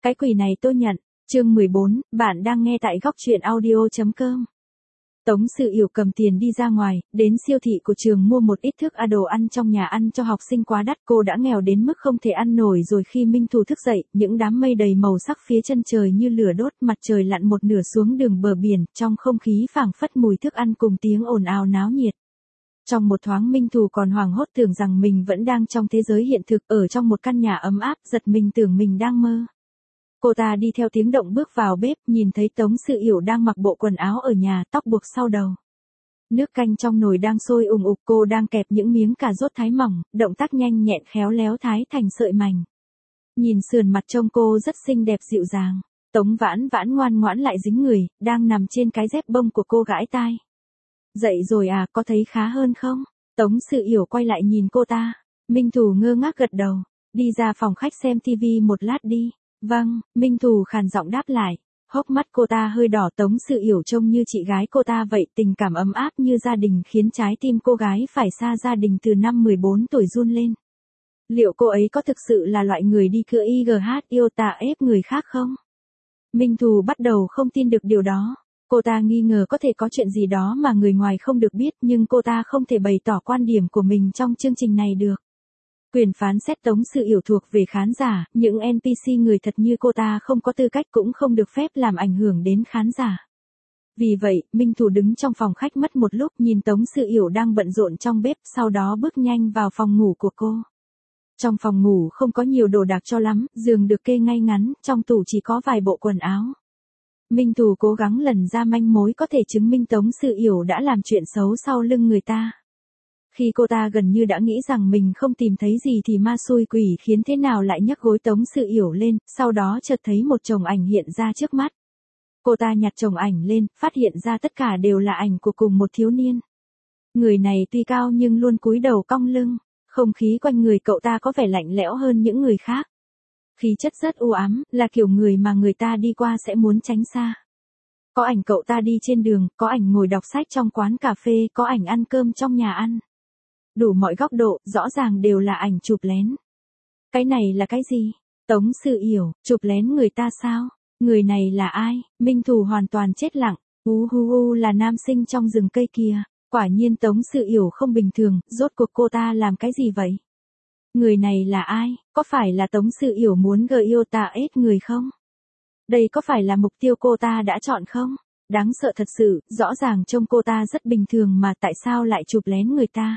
Cái quỷ này tôi nhận. Chương 14, bạn đang nghe tại góc truyện audio.com. Tống Sự Yểu cầm tiền đi ra ngoài, đến siêu thị của trường mua một ít đồ ăn trong nhà ăn cho học sinh quá đắt. Cô đã nghèo đến mức không thể ăn nổi rồi. Khi Minh Thù thức dậy, những đám mây đầy màu sắc phía chân trời như lửa đốt, mặt trời lặn một nửa xuống đường bờ biển, trong không khí phảng phất mùi thức ăn cùng tiếng ồn ào náo nhiệt. Trong một thoáng Minh Thù còn hoảng hốt tưởng rằng mình vẫn đang trong thế giới hiện thực, ở trong một căn nhà ấm áp, giật mình tưởng mình đang mơ. Cô ta đi theo tiếng động bước vào bếp, nhìn thấy Tống Sự Yểu đang mặc bộ quần áo ở nhà, tóc buộc sau đầu. Nước canh trong nồi đang sôi ùng ục, cô đang kẹp những miếng cà rốt thái mỏng, động tác nhanh nhẹn khéo léo thái thành sợi mảnh. Nhìn sườn mặt trông cô rất xinh đẹp dịu dàng. Tống Vãn Vãn ngoan ngoãn lại dính người, đang nằm trên cái dép bông của cô gãi tai. Dậy rồi à, có thấy khá hơn không? Tống Sự Yểu quay lại nhìn cô ta. Minh Thù ngơ ngác gật đầu. Đi ra phòng khách xem tivi một lát đi. Vâng, Minh Thù khàn giọng đáp lại. Hốc mắt cô ta hơi đỏ. Tống Sự Yểu trông như chị gái cô ta vậy, tình cảm ấm áp như gia đình khiến trái tim cô gái phải xa gia đình từ năm 14 tuổi run lên. Liệu cô ấy có thực sự là loại người đi cưa IGH yêu tà ép người khác không? Minh Thù bắt đầu không tin được điều đó. Cô ta nghi ngờ có thể có chuyện gì đó mà người ngoài không được biết, nhưng cô ta không thể bày tỏ quan điểm của mình trong chương trình này được. Quyền phán xét Tống Sự Yểu thuộc về khán giả, những NPC người thật như cô ta không có tư cách cũng không được phép làm ảnh hưởng đến khán giả. Vì vậy, Minh Thù đứng trong phòng khách mất một lúc, nhìn Tống Sự Yểu đang bận rộn trong bếp, sau đó bước nhanh vào phòng ngủ của cô. Trong phòng ngủ không có nhiều đồ đạc cho lắm, giường được kê ngay ngắn, trong tủ chỉ có vài bộ quần áo. Minh Thù cố gắng lần ra manh mối có thể chứng minh Tống Sự Yểu đã làm chuyện xấu sau lưng người ta. Khi cô ta gần như đã nghĩ rằng mình không tìm thấy gì thì ma xui quỷ khiến thế nào lại nhấc gối Tống Sự Yểu lên, sau đó chợt thấy một chồng ảnh hiện ra trước mắt. Cô ta nhặt chồng ảnh lên, phát hiện ra tất cả đều là ảnh của cùng một thiếu niên. Người này tuy cao nhưng luôn cúi đầu cong lưng, không khí quanh người cậu ta có vẻ lạnh lẽo hơn những người khác. Khí chất rất u ám, là kiểu người mà người ta đi qua sẽ muốn tránh xa. Có ảnh cậu ta đi trên đường, có ảnh ngồi đọc sách trong quán cà phê, có ảnh ăn cơm trong nhà ăn. Đủ mọi góc độ, rõ ràng đều là ảnh chụp lén. Cái này là cái gì? Tống Sự Yểu, chụp lén người ta sao? Người này là ai? Minh Thù hoàn toàn chết lặng. Là nam sinh trong rừng cây kia. Quả nhiên Tống Sự Yểu không bình thường, rốt cuộc cô ta làm cái gì vậy? Người này là ai? Có phải là Tống Sự Yểu muốn gợi yêu ta ết người không? Đây có phải là mục tiêu cô ta đã chọn không? Đáng sợ thật sự, rõ ràng trông cô ta rất bình thường mà tại sao lại chụp lén người ta?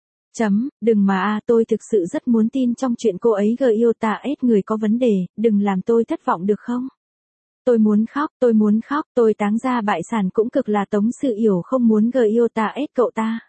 Đừng mà tôi thực sự rất muốn tin trong chuyện cô ấy gợi yêu ta ết người có vấn đề, đừng làm tôi thất vọng được không? Tôi muốn khóc, tôi táng ra bại sản cũng cực là Tống Sự Yểu không muốn gợi yêu ta ết cậu ta.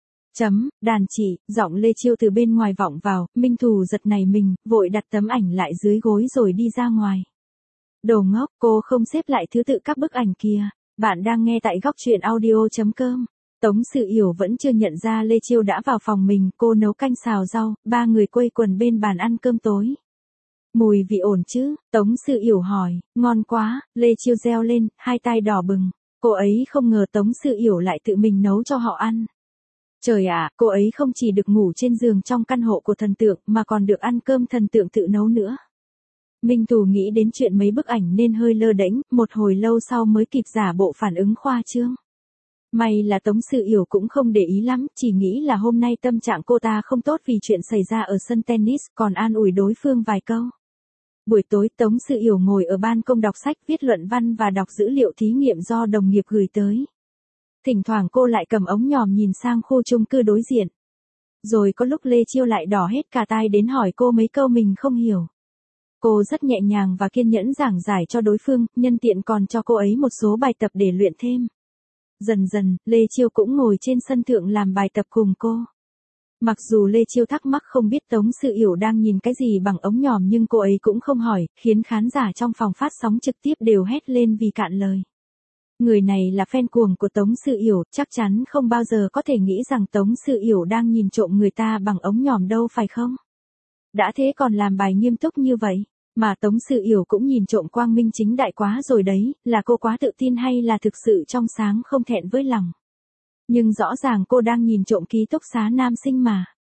Đàn chị, giọng Lê Chiêu từ bên ngoài vọng vào, Minh Thù giật nảy mình, vội đặt tấm ảnh lại dưới gối rồi đi ra ngoài. Đồ ngốc, cô không xếp lại thứ tự các bức ảnh kia. Bạn đang nghe tại góc truyện audio.com. Tống Sự Yểu vẫn chưa nhận ra Lê Chiêu đã vào phòng mình, cô nấu canh xào rau, ba người quây quần bên bàn ăn cơm tối. Mùi vị ổn chứ? Tống Sự Yểu hỏi. Ngon quá, Lê Chiêu reo lên, hai tay đỏ bừng. Cô ấy không ngờ Tống Sự Yểu lại tự mình nấu cho họ ăn. Trời ạ, cô ấy không chỉ được ngủ trên giường trong căn hộ của thần tượng mà còn được ăn cơm thần tượng tự nấu nữa. Minh Thù nghĩ đến chuyện mấy bức ảnh nên hơi lơ đễnh, một hồi lâu sau mới kịp giả bộ phản ứng khoa trương. May là Tống Sự Yểu cũng không để ý lắm, chỉ nghĩ là hôm nay tâm trạng cô ta không tốt vì chuyện xảy ra ở sân tennis, còn an ủi đối phương vài câu. Buổi tối Tống Sự Yểu ngồi ở ban công đọc sách, viết luận văn và đọc dữ liệu thí nghiệm do đồng nghiệp gửi tới. Thỉnh thoảng cô lại cầm ống nhòm nhìn sang khu chung cư đối diện. Rồi có lúc Lê Chiêu lại đỏ hết cả tai đến hỏi cô mấy câu mình không hiểu. Cô rất nhẹ nhàng và kiên nhẫn giảng giải cho đối phương, nhân tiện còn cho cô ấy một số bài tập để luyện thêm. Dần dần, Lê Chiêu cũng ngồi trên sân thượng làm bài tập cùng cô. Mặc dù Lê Chiêu thắc mắc không biết Tống Sự Yểu đang nhìn cái gì bằng ống nhòm nhưng cô ấy cũng không hỏi, khiến khán giả trong phòng phát sóng trực tiếp đều hét lên vì cạn lời. Người này là fan cuồng của Tống Sự Yểu, chắc chắn không bao giờ có thể nghĩ rằng Tống Sự Yểu đang nhìn trộm người ta bằng ống nhòm đâu phải không? Đã thế còn làm bài nghiêm túc như vậy, mà Tống Sự Yểu cũng nhìn trộm quang minh chính đại quá rồi đấy, là cô quá tự tin hay là thực sự trong sáng không thẹn với lòng? Nhưng rõ ràng cô đang nhìn trộm ký túc xá nam sinh mà.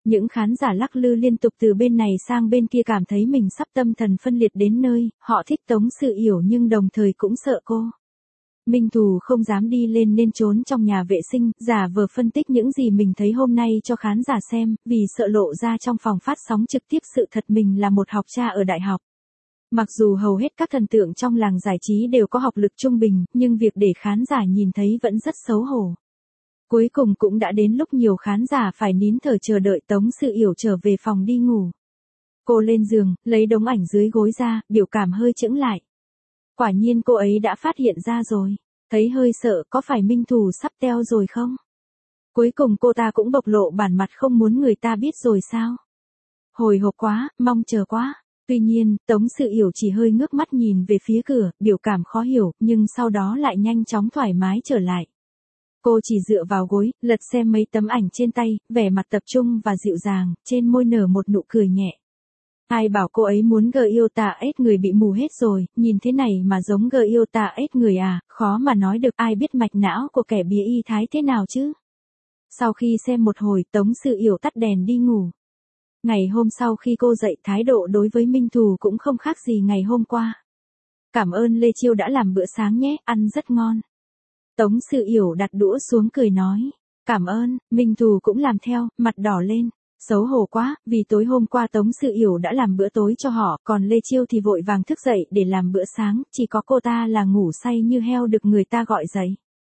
Những khán giả lắc lư liên tục từ bên này sang bên kia cảm thấy mình sắp tâm thần phân liệt đến nơi, họ thích Tống Sự Yểu nhưng đồng thời cũng sợ cô. Minh Thù không dám đi lên nên trốn trong nhà vệ sinh, giả vờ phân tích những gì mình thấy hôm nay cho khán giả xem, vì sợ lộ ra trong phòng phát sóng trực tiếp sự thật mình là một học trò ở đại học. Mặc dù hầu hết các thần tượng trong làng giải trí đều có học lực trung bình, nhưng việc để khán giả nhìn thấy vẫn rất xấu hổ. Cuối cùng cũng đã đến lúc nhiều khán giả phải nín thở chờ đợi Tống Sự Yểu trở về phòng đi ngủ. Cô lên giường, lấy đống ảnh dưới gối ra, biểu cảm hơi chững lại. Quả nhiên cô ấy đã phát hiện ra rồi. Thấy hơi sợ, có phải Minh Thù sắp teo rồi không? Cuối cùng cô ta cũng bộc lộ bản mặt không muốn người ta biết rồi sao? Hồi hộp quá, mong chờ quá. Tuy nhiên, Tống Sự Yểu chỉ hơi ngước mắt nhìn về phía cửa, biểu cảm khó hiểu, nhưng sau đó lại nhanh chóng thoải mái trở lại. Cô chỉ dựa vào gối, lật xem mấy tấm ảnh trên tay, vẻ mặt tập trung và dịu dàng, trên môi nở một nụ cười nhẹ. Ai bảo cô ấy muốn GYOTA-S người bị mù hết rồi, nhìn thế này mà giống GYOTA-S người à, khó mà nói được, ai biết mạch não của kẻ bía y thái thế nào chứ. Sau khi xem một hồi, Tống Sự Yểu tắt đèn đi ngủ. Ngày hôm sau khi cô dậy, thái độ đối với Minh Thù cũng không khác gì ngày hôm qua. Cảm ơn Lê Chiêu đã làm bữa sáng nhé, ăn rất ngon. Tống Sự Yểu đặt đũa xuống cười nói. Cảm ơn, Minh Thù cũng làm theo, mặt đỏ lên. Xấu hổ quá, vì tối hôm qua Tống Sự Yểu đã làm bữa tối cho họ, còn Lê Chiêu thì vội vàng thức dậy để làm bữa sáng, chỉ có cô ta là ngủ say như heo được người ta gọi dậy.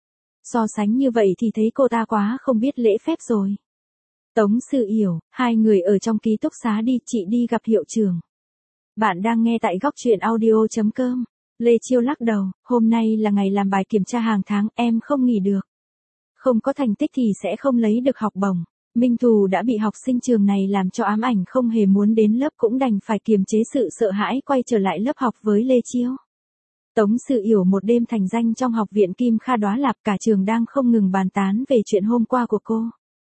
So sánh như vậy thì thấy cô ta quá không biết lễ phép rồi. Tống Sự Yểu, hai người ở trong ký túc xá đi, chị đi gặp hiệu trưởng. Bạn đang nghe tại góc truyện audio.com. Lê Chiêu lắc đầu, hôm nay là ngày làm bài kiểm tra hàng tháng, em không nghỉ được. Không có thành tích thì sẽ không lấy được học bổng. Minh Thù đã bị học sinh trường này làm cho ám ảnh, không hề muốn đến lớp cũng đành phải kiềm chế sự sợ hãi quay trở lại lớp học với Lê Chiêu. Tống Sự Yểu một đêm thành danh trong học viện Kim Kha Đoá Lạp, cả trường đang không ngừng bàn tán về chuyện hôm qua của cô.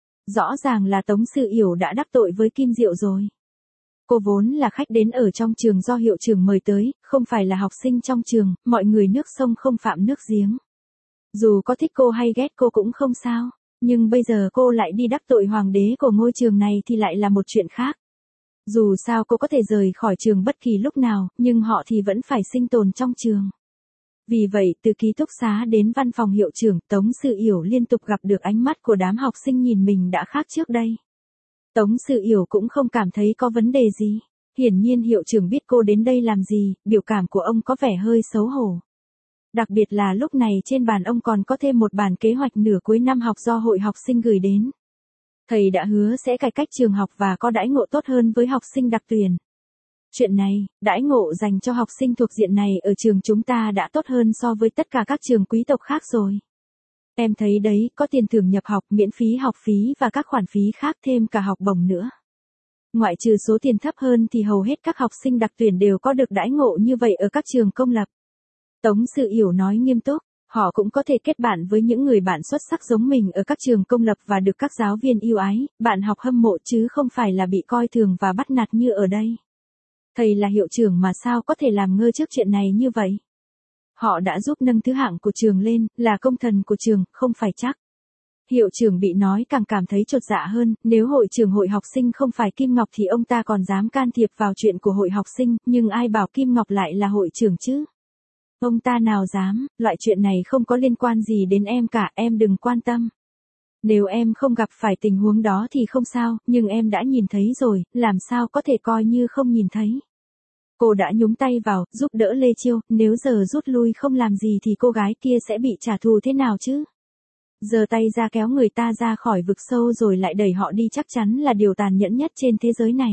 Rõ ràng là Tống Sự Yểu đã đắc tội với Kim Diệu rồi. Cô vốn là khách đến ở trong trường do hiệu trưởng mời tới, không phải là học sinh trong trường, mọi người nước sông không phạm nước giếng. Dù có thích cô hay ghét cô cũng không sao, nhưng bây giờ cô lại đi đắc tội hoàng đế của ngôi trường này thì lại là một chuyện khác. Dù sao cô có thể rời khỏi trường bất kỳ lúc nào, nhưng họ thì vẫn phải sinh tồn trong trường. Vì vậy, từ ký túc xá đến văn phòng hiệu trưởng, Tống Sự Yểu liên tục gặp được ánh mắt của đám học sinh nhìn mình đã khác trước đây. Tống Sự Yểu cũng không cảm thấy có vấn đề gì. Hiển nhiên hiệu trưởng biết cô đến đây làm gì, biểu cảm của ông có vẻ hơi xấu hổ. Đặc biệt là lúc này trên bàn ông còn có thêm một bản kế hoạch nửa cuối năm học do hội học sinh gửi đến. Thầy đã hứa sẽ cải cách trường học và có đãi ngộ tốt hơn với học sinh đặc tuyển. Chuyện này, đãi ngộ dành cho học sinh thuộc diện này ở trường chúng ta đã tốt hơn so với tất cả các trường quý tộc khác rồi. Em thấy đấy, có tiền thưởng nhập học, miễn phí học phí và các khoản phí khác, thêm cả học bổng nữa. Ngoại trừ số tiền thấp hơn thì hầu hết các học sinh đặc tuyển đều có được đãi ngộ như vậy ở các trường công lập. Tống Sự Yểu nói nghiêm túc, họ cũng có thể kết bạn với những người bạn xuất sắc giống mình ở các trường công lập và được các giáo viên yêu ái, bạn học hâm mộ chứ không phải là bị coi thường và bắt nạt như ở đây. Thầy là hiệu trưởng mà sao có thể làm ngơ trước chuyện này như vậy? Họ đã giúp nâng thứ hạng của trường lên, là công thần của trường, không phải chắc. Hiệu trưởng bị nói càng cảm thấy chột dạ hơn, nếu hội trưởng hội học sinh không phải Kim Ngọc thì ông ta còn dám can thiệp vào chuyện của hội học sinh, nhưng ai bảo Kim Ngọc lại là hội trưởng chứ? Ông ta nào dám, loại chuyện này không có liên quan gì đến em cả, em đừng quan tâm. Nếu em không gặp phải tình huống đó thì không sao, nhưng em đã nhìn thấy rồi, làm sao có thể coi như không nhìn thấy. Cô đã nhúng tay vào, giúp đỡ Lê Chiêu, nếu giờ rút lui không làm gì thì cô gái kia sẽ bị trả thù thế nào chứ? Giơ tay ra kéo người ta ra khỏi vực sâu rồi lại đẩy họ đi chắc chắn là điều tàn nhẫn nhất trên thế giới này.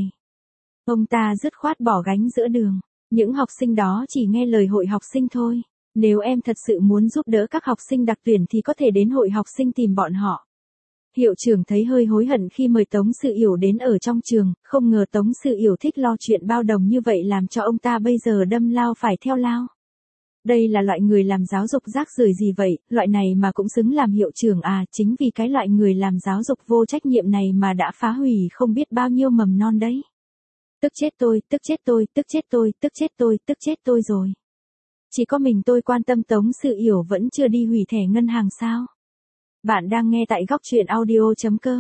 Ông ta dứt khoát bỏ gánh giữa đường. Những học sinh đó chỉ nghe lời hội học sinh thôi. Nếu em thật sự muốn giúp đỡ các học sinh đặc tuyển thì có thể đến hội học sinh tìm bọn họ. Hiệu trưởng thấy hơi hối hận khi mời Tống Sự Yểu đến ở trong trường, không ngờ Tống Sự Yểu thích lo chuyện bao đồng như vậy làm cho ông ta bây giờ đâm lao phải theo lao. Đây là loại người làm giáo dục rác rưởi gì vậy, loại này mà cũng xứng làm hiệu trưởng à, chính vì cái loại người làm giáo dục vô trách nhiệm này mà đã phá hủy không biết bao nhiêu mầm non đấy. Tức chết tôi, tức chết tôi, tức chết tôi, tức chết tôi, tức chết tôi rồi. Chỉ có mình tôi quan tâm Tống Sự Yểu vẫn chưa đi hủy thẻ ngân hàng sao? Bạn đang nghe tại góc truyện audio.com.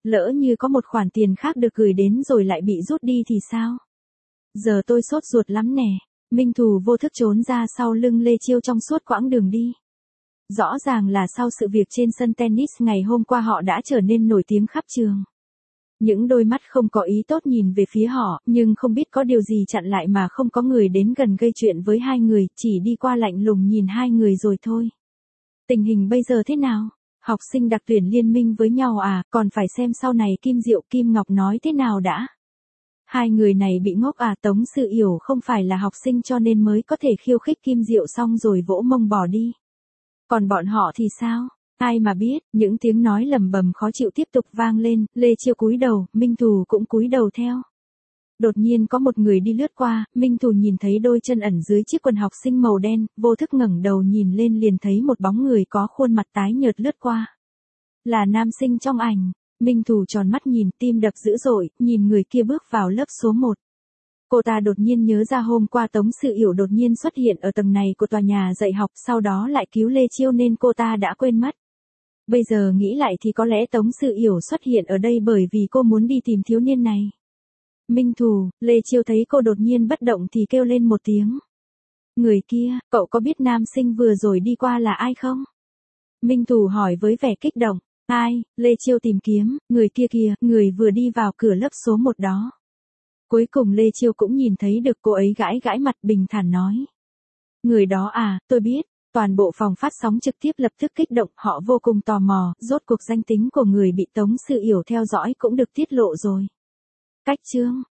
Lỡ như có một khoản tiền khác được gửi đến rồi lại bị rút đi thì sao? Giờ tôi sốt ruột lắm nè. Minh Thù vô thức trốn ra sau lưng Lê Chiêu trong suốt quãng đường đi. Rõ ràng là sau sự việc trên sân tennis ngày hôm qua họ đã trở nên nổi tiếng khắp trường. Những đôi mắt không có ý tốt nhìn về phía họ, nhưng không biết có điều gì chặn lại mà không có người đến gần gây chuyện với hai người, chỉ đi qua lạnh lùng nhìn hai người rồi thôi. Tình hình bây giờ thế nào? Học sinh đặc tuyển liên minh với nhau à, còn phải xem sau này Kim Diệu Kim Ngọc nói thế nào đã. Hai người này bị ngốc à, Tống Sự Yểu không phải là học sinh cho nên mới có thể khiêu khích Kim Diệu xong rồi vỗ mông bỏ đi. Còn bọn họ thì sao? Ai mà biết, những tiếng nói lầm bầm khó chịu tiếp tục vang lên, Lê Chiêu cúi đầu, Minh Thù cũng cúi đầu theo. Đột nhiên có một người đi lướt qua, Minh Thù nhìn thấy đôi chân ẩn dưới chiếc quần học sinh màu đen, vô thức ngẩng đầu nhìn lên liền thấy một bóng người có khuôn mặt tái nhợt lướt qua. Là nam sinh trong ảnh, Minh Thù tròn mắt nhìn, tim đập dữ dội, nhìn người kia bước vào lớp số 1. Cô ta đột nhiên nhớ ra hôm qua Tống Sự Yểu đột nhiên xuất hiện ở tầng này của tòa nhà dạy học, sau đó lại cứu Lê Chiêu nên cô ta đã quên mất. Bây giờ nghĩ lại thì có lẽ Tống Sự Yểu xuất hiện ở đây bởi vì cô muốn đi tìm thiếu niên này. Minh Thù, Lê Chiêu thấy cô đột nhiên bất động thì kêu lên một tiếng. Người kia, cậu có biết nam sinh vừa rồi đi qua là ai không? Minh Thù hỏi với vẻ kích động. Ai? Lê Chiêu tìm kiếm, người kia kìa, người vừa đi vào cửa lớp số 1 đó. Cuối cùng Lê Chiêu cũng nhìn thấy được cô ấy gãi gãi mặt bình thản nói. Người đó à, tôi biết. Toàn bộ phòng phát sóng trực tiếp lập tức kích động, họ vô cùng tò mò, rốt cuộc danh tính của người bị Tống Sự Yểu theo dõi cũng được tiết lộ rồi. Cách chương